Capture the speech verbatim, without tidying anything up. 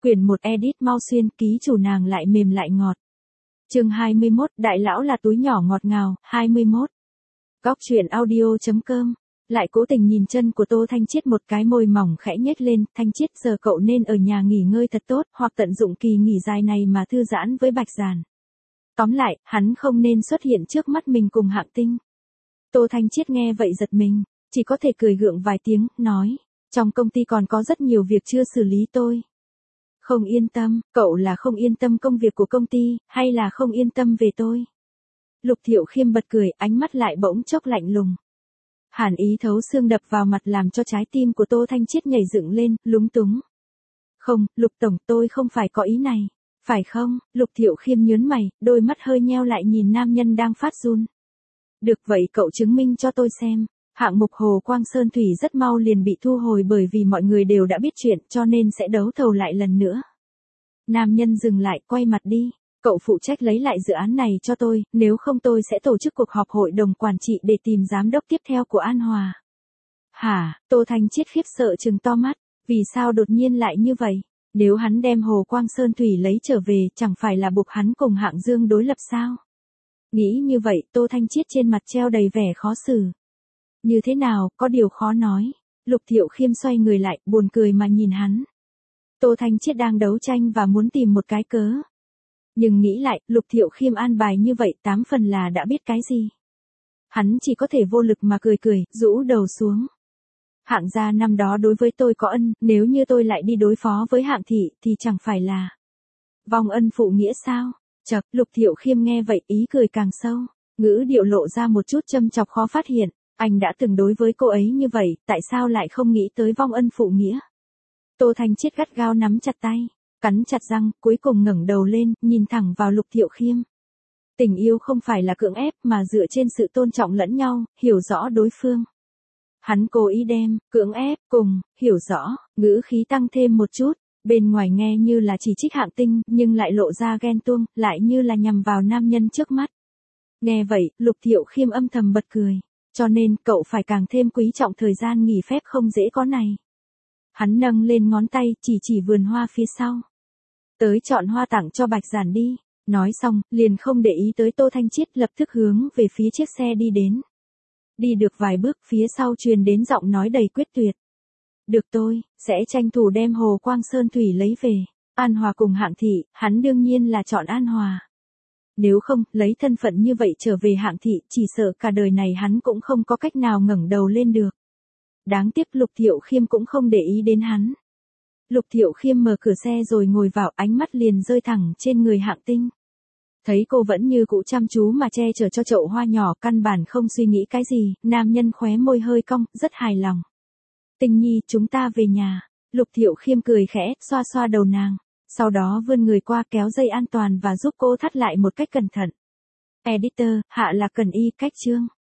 Quyển một edit mau xuyên, ký chủ nàng lại mềm lại ngọt. Chương hai mươi mốt, đại lão là túi nhỏ ngọt ngào, hai mươi mốt. Góc truyện audio chấm com. Lại cố tình nhìn chân của Tô Thanh Chiết, một cái môi mỏng khẽ nhếch lên. Thanh Chiết, giờ cậu nên ở nhà nghỉ ngơi thật tốt, hoặc tận dụng kỳ nghỉ dài này mà thư giãn với Bạch Giản. Tóm lại, hắn không nên xuất hiện trước mắt mình cùng Hạng Tinh. Tô Thanh Chiết nghe vậy giật mình, chỉ có thể cười gượng vài tiếng, nói, trong công ty còn có rất nhiều việc chưa xử lý tôi. Không yên tâm, cậu là không yên tâm công việc của công ty, hay là không yên tâm về tôi? Lục Thiệu Khiêm bật cười, ánh mắt lại bỗng chốc lạnh lùng. Hàn ý thấu xương đập vào mặt làm cho trái tim của Tô Thanh Chiết nhảy dựng lên, lúng túng. Không, Lục Tổng, tôi không phải có ý này. Phải không? Lục Thiệu Khiêm nhớn mày, đôi mắt hơi nheo lại nhìn nam nhân đang phát run. Được vậy cậu chứng minh cho tôi xem. Hạng mục Hồ Quang Sơn Thủy rất mau liền bị thu hồi bởi vì mọi người đều đã biết chuyện, cho nên sẽ đấu thầu lại lần nữa. Nam nhân dừng lại, quay mặt đi. Cậu phụ trách lấy lại dự án này cho tôi, nếu không tôi sẽ tổ chức cuộc họp hội đồng quản trị để tìm giám đốc tiếp theo của An Hòa. Hả? Tô Thanh Chiết khiếp sợ trừng to mắt. Vì sao đột nhiên lại như vậy? Nếu hắn đem Hồ Quang Sơn Thủy lấy trở về, chẳng phải là buộc hắn cùng Hạng Dương đối lập sao? Nghĩ như vậy, Tô Thanh Chiết trên mặt treo đầy vẻ khó xử. Như thế nào, có điều khó nói. Lục Thiệu Khiêm xoay người lại, buồn cười mà nhìn hắn. Tô Thanh Chiết đang đấu tranh và muốn tìm một cái cớ. Nhưng nghĩ lại, Lục Thiệu Khiêm an bài như vậy tám phần là đã biết cái gì. Hắn chỉ có thể vô lực mà cười cười, rũ đầu xuống. Hạng gia năm đó đối với tôi có ân, nếu như tôi lại đi đối phó với Hạng thị thì chẳng phải là vong ân phụ nghĩa sao? Chậc, Lục Thiệu Khiêm nghe vậy ý cười càng sâu, ngữ điệu lộ ra một chút châm chọc khó phát hiện. Anh đã từng đối với cô ấy như vậy, tại sao lại không nghĩ tới vong ân phụ nghĩa? Tô Thanh Chiết gắt gao nắm chặt tay, cắn chặt răng, cuối cùng ngẩng đầu lên, nhìn thẳng vào Lục Thiệu Khiêm. Tình yêu không phải là cưỡng ép mà dựa trên sự tôn trọng lẫn nhau, hiểu rõ đối phương. Hắn cố ý đem, cưỡng ép, cùng, hiểu rõ, ngữ khí tăng thêm một chút, bên ngoài nghe như là chỉ trích Hạng Tinh, nhưng lại lộ ra ghen tuông, lại như là nhằm vào nam nhân trước mắt. Nghe vậy, Lục Thiệu Khiêm âm thầm bật cười, cho nên cậu phải càng thêm quý trọng thời gian nghỉ phép không dễ có này. Hắn nâng lên ngón tay, chỉ chỉ vườn hoa phía sau. Tới chọn hoa tặng cho Bạch Giản đi, nói xong, liền không để ý tới Tô Thanh Chiết, lập tức hướng về phía chiếc xe đi đến. Đi được vài bước, phía sau truyền đến giọng nói đầy quyết tuyệt. Được tôi, sẽ tranh thủ đem Hồ Quang Sơn Thủy lấy về. An Hòa cùng Hạng thị, hắn đương nhiên là chọn An Hòa. Nếu không, lấy thân phận như vậy trở về Hạng thị, chỉ sợ cả đời này hắn cũng không có cách nào ngẩng đầu lên được. Đáng tiếc Lục Thiệu Khiêm cũng không để ý đến hắn. Lục Thiệu Khiêm mở cửa xe rồi ngồi vào, ánh mắt liền rơi thẳng trên người Hạng Tinh. Thấy cô vẫn như cũ chăm chú mà che chở cho chậu hoa nhỏ, căn bản không suy nghĩ cái gì, nam nhân khóe môi hơi cong, rất hài lòng. Tinh nhi, chúng ta về nhà. Lục Thiệu Khiêm cười khẽ, xoa xoa đầu nàng. Sau đó vươn người qua kéo dây an toàn và giúp cô thắt lại một cách cẩn thận. Editor, hạ là cần y, cách chương.